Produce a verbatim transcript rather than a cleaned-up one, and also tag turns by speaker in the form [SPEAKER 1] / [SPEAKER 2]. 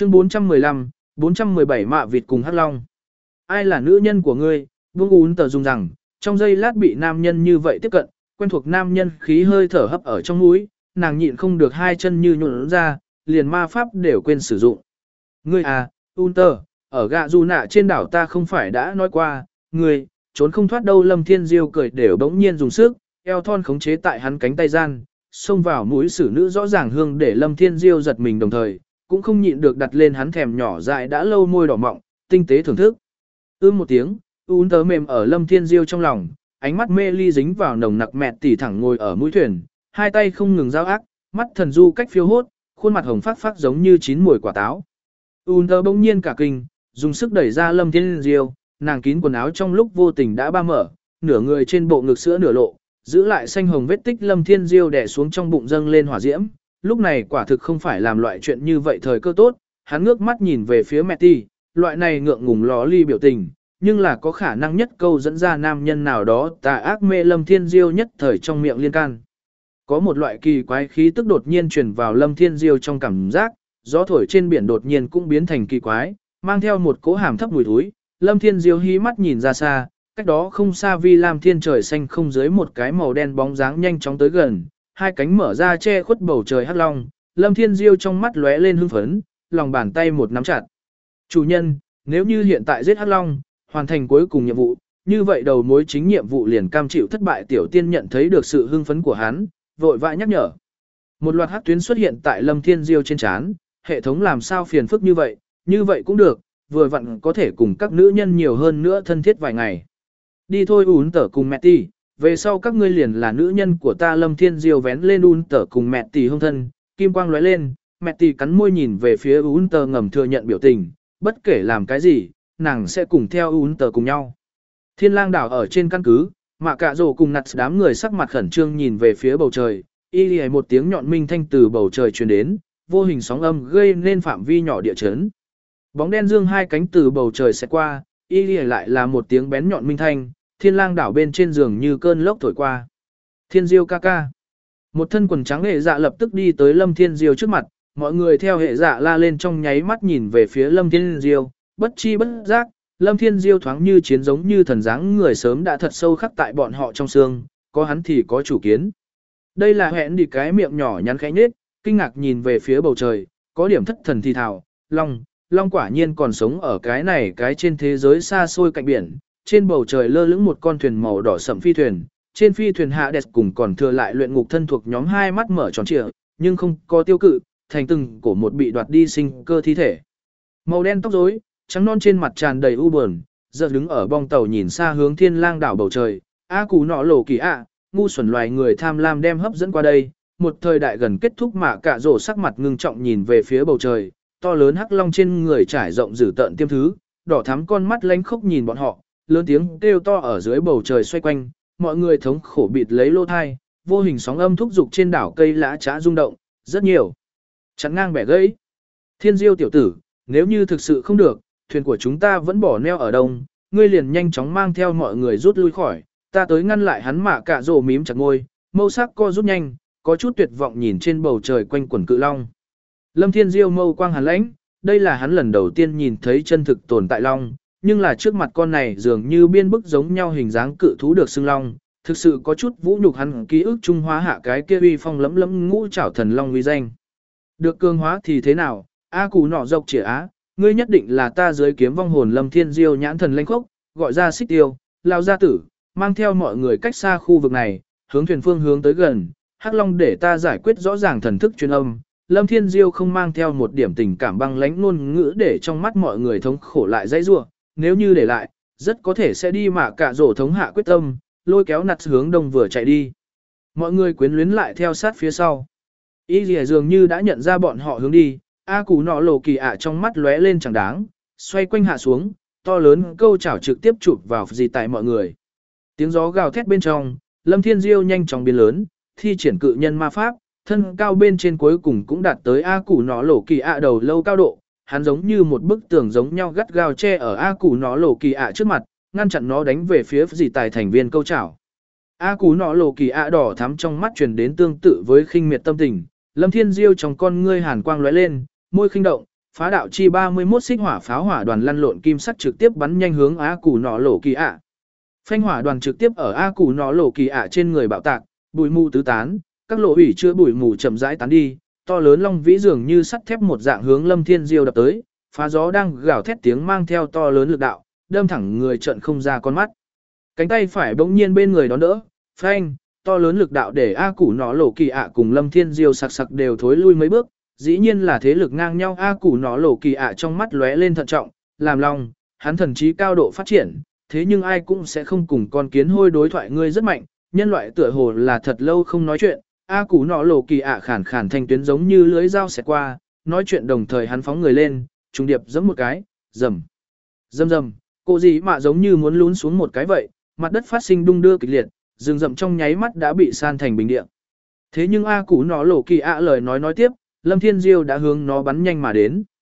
[SPEAKER 1] Chương bốn trăm mười lăm, bốn trăm mười bảy Mạ vịt cùng Hắc Long. Ai là nữ nhân của ngươi? Vương Ún Tờ dùng rằng, trong giây lát bị nam nhân như vậy tiếp cận, quen thuộc nam nhân khí hơi thở hấp ở trong mũi, nàng nhịn không được hai chân như nhuộn ra, liền ma pháp đều quên sử dụng. Ngươi à, Un Tờ, ở gạ dù nạ trên đảo ta không phải đã nói qua, ngươi, trốn không thoát đâu. Lâm Thiên Diêu cười đều bỗng nhiên dùng sức, eo thon khống chế tại hắn cánh tay gian, xông vào mũi xử nữ rõ ràng hương để Lâm Thiên Diêu giật mình đồng thời, cũng không nhịn được đặt lên hắn thèm nhỏ dại đã lâu môi đỏ mọng, tinh tế thưởng thức. Ưm một tiếng, Un Tờ mềm ở Lâm Thiên Diêu trong lòng, ánh mắt mê ly dính vào nồng nặc mẹt tỉ thẳng ngồi ở mũi thuyền, hai tay không ngừng giao ác, mắt thần du cách phiêu hốt, khuôn mặt hồng phát phát giống như chín mùi quả táo. Un Tờ bỗng nhiên cả kinh, dùng sức đẩy ra Lâm Thiên Diêu, nàng kín quần áo trong lúc vô tình đã ba mở, nửa người trên bộ ngực sữa nửa lộ, giữ lại xanh hồng vết tích. Lâm Thiên Diêu đè xuống trong bụng dâng lên hỏa diễm, lúc này quả thực không phải làm loại chuyện như vậy thời cơ tốt, hắn ngước mắt nhìn về phía mẹ ti, loại này ngượng ngùng ló ly biểu tình, nhưng là có khả năng nhất câu dẫn ra nam nhân nào đó tà ác mê. Lâm Thiên Diêu nhất thời trong miệng liên can. Có một loại kỳ quái khí tức đột nhiên truyền vào Lâm Thiên Diêu trong cảm giác, gió thổi trên biển đột nhiên cũng biến thành kỳ quái, mang theo một cỗ hàm thấp mùi thối. Lâm Thiên Diêu hí mắt nhìn ra xa, cách đó không xa vi lam thiên trời xanh không dưới một cái màu đen bóng dáng nhanh chóng tới gần, hai cánh mở ra che khuất bầu trời hắc long. Lâm Thiên Diêu trong mắt lóe lên hưng phấn, lòng bàn tay một nắm chặt. Chủ nhân, nếu như hiện tại giết hắc long, hoàn thành cuối cùng nhiệm vụ, như vậy đầu mối chính nhiệm vụ liền cam chịu thất bại. Tiểu tiên nhận thấy được sự hưng phấn của hắn, vội vã nhắc nhở. Một loạt hắc tuyến xuất hiện tại Lâm Thiên Diêu trên trán, hệ thống làm sao phiền phức như vậy, như vậy cũng được, vừa vặn có thể cùng các nữ nhân nhiều hơn nữa thân thiết vài ngày. Đi thôi Un Tờ cùng mẹ tỷ, về sau các ngươi liền là nữ nhân của ta. Lâm Thiên Diêu vén lên Un Tờ cùng mẹ tỷ hông thân, kim quang lóe lên, mẹ tỷ cắn môi nhìn về phía Un Tờ ngầm thừa nhận biểu tình, bất kể làm cái gì, nàng sẽ cùng theo Un Tờ cùng nhau. Thiên lang đảo ở trên căn cứ, Mạ Cạ Rồ cùng nặt đám người sắc mặt khẩn trương nhìn về phía bầu trời, y lìa một tiếng nhọn minh thanh từ bầu trời truyền đến, vô hình sóng âm gây nên phạm vi nhỏ địa chấn. Bóng đen dương hai cánh từ bầu trời sẽ qua, y lìa lại là một tiếng bén nhọn minh thanh, thiên lang đảo bên trên giường như cơn lốc thổi qua. Thiên Diêu ca ca. Một thân quần trắng hệ dạ lập tức đi tới Lâm Thiên Diêu trước mặt, mọi người theo hệ dạ la lên trong nháy mắt nhìn về phía Lâm Thiên Diêu, bất chi bất giác, Lâm Thiên Diêu thoáng như chiến giống như thần dáng người sớm đã thật sâu khắc tại bọn họ trong xương, có hắn thì có chủ kiến. Đây là hẹn đi cái miệng nhỏ nhắn khẽ nhếch, kinh ngạc nhìn về phía bầu trời, có điểm thất thần thì thào, Long, Long quả nhiên còn sống ở cái này cái trên thế giới xa xôi cạnh biển. Trên bầu trời lơ lửng một con thuyền màu đỏ sẫm phi thuyền, trên phi thuyền hạ đẹp cùng còn thừa lại luyện ngục thân thuộc nhóm hai mắt mở tròn trịa, nhưng không có tiêu cự, thành từng cổ một bị đoạt đi sinh cơ thi thể. Màu đen tóc rối, trắng non trên mặt tràn đầy u buồn, giờ đứng ở bong tàu nhìn xa hướng thiên lang đảo bầu trời, a cú nọ lổ kỳ ạ, ngu xuẩn loài người tham lam đem hấp dẫn qua đây. Một thời đại gần kết thúc Mạ Cạ Rồ sắc mặt ngưng trọng nhìn về phía bầu trời, to lớn hắc long trên người trải rộng dữ tợn tiêm thứ, đỏ thắm con mắt lánh khốc nhìn bọn họ, lớn tiếng kêu to ở dưới bầu trời xoay quanh, mọi người thống khổ bịt lấy lỗ thai, vô hình sóng âm thúc dục trên đảo cây lã chã rung động, rất nhiều. Chắn ngang bẻ gãy. Thiên Diêu tiểu tử, nếu như thực sự không được, thuyền của chúng ta vẫn bỏ neo ở đông, ngươi liền nhanh chóng mang theo mọi người rút lui khỏi, ta tới ngăn lại hắn. Mạ Cạ Rồ mím chặt môi, mâu sắc co rút nhanh, có chút tuyệt vọng nhìn trên bầu trời quanh quẩn cự long. Lâm Thiên Diêu mâu quang hàn lãnh, đây là hắn lần đầu tiên nhìn thấy chân thực tồn tại long, nhưng là trước mặt con này dường như biên bức giống nhau hình dáng cự thú được xưng long, thực sự có chút vũ nhục hắn ký ức trung hóa hạ cái kia uy phong lẫm lẫm ngũ trảo thần long uy danh. Được cường hóa thì thế nào, a cù nọ dọc chĩa á, ngươi nhất định là ta dưới kiếm vong hồn. Lâm Thiên Diêu nhãn thần lanh khốc, gọi ra xích tiêu, lao gia tử, mang theo mọi người cách xa khu vực này, hướng thuyền phương hướng tới gần, hắc long để ta giải quyết rõ ràng thần thức truyền âm. Lâm Thiên Diêu không mang theo một điểm tình cảm băng lãnh ngôn ngữ để trong mắt mọi người thống khổ lại dãy rủa, nếu như để lại, rất có thể sẽ đi Mạ Cạ Rồ thống hạ quyết tâm, lôi kéo nặt hướng đông vừa chạy đi. Mọi người quyến luyến lại theo sát phía sau. Y Lìa dường như đã nhận ra bọn họ hướng đi, a cú nọ lồ kỳ ạ trong mắt lóe lên chẳng đáng, xoay quanh hạ xuống, to lớn câu chảo trực tiếp chụp vào gì tại mọi người. Tiếng gió gào thét bên trong, Lâm Thiên Diêu nhanh chóng biến lớn, thi triển cự nhân ma pháp, thân cao bên trên cuối cùng cũng đạt tới a củ nó lổ kỳ ạ đầu lâu cao độ, hắn giống như một bức tường giống nhau gắt gao che ở a củ nó lổ kỳ ạ trước mặt, ngăn chặn nó đánh về phía dì tài thành viên câu chảo. A củ nó lổ kỳ ạ đỏ thắm trong mắt truyền đến tương tự với khinh miệt tâm tình, Lâm Thiên Diêu trong con ngươi hàn quang lóe lên, môi khinh động, phá đạo chi ba mươi mốt xích hỏa pháo hỏa đoàn lăn lộn kim sắc trực tiếp bắn nhanh hướng A Củ Nọ Lộ Kỳ ạ. Phanh hỏa đoàn trực tiếp ở A Củ Nọ Lộ Kỳ ạ trên người bạo tạc, bụi mù tứ tán, các lộ hủy chưa bụi mù chậm rãi tán đi, to lớn long vĩ dường như sắt thép một dạng hướng Lâm Thiên Diêu đập tới, phá gió đang gào thét tiếng mang theo to lớn lực đạo, đâm thẳng người trận không ra con mắt. Cánh tay phải bỗng nhiên bên người đón đỡ, phanh, to lớn lực đạo để A Củ Nọ Lộ Kỳ ạ cùng Lâm Thiên Diêu sặc sặc đều thối lui mấy bước, dĩ nhiên là thế lực ngang nhau. A Củ Nọ Lộ Kỳ ạ trong mắt lóe lên thận trọng, làm lòng, hắn thần trí cao độ phát triển, thế nhưng ai cũng sẽ không cùng con kiến hôi đối thoại. Ngươi rất mạnh, nhân loại tựa hồ là thật lâu không nói chuyện. A Củ Nọ Lộ Kỳ ạ khản khản thanh tuyến giống như lưới dao xẹt qua, nói chuyện đồng thời hắn phóng người lên, trùng điệp giẫm một cái, rầm, rầm rầm, cô gì mà giống như muốn lún xuống một cái vậy, mặt đất phát sinh đung đưa kịch liệt, rừng rậm trong nháy mắt đã bị san thành bình địa. Thế nhưng A Củ Nọ Lộ Kỳ ạ lời nói nói tiếp, Lâm Thiên Diêu đã hướng nó bắn nhanh mà đến.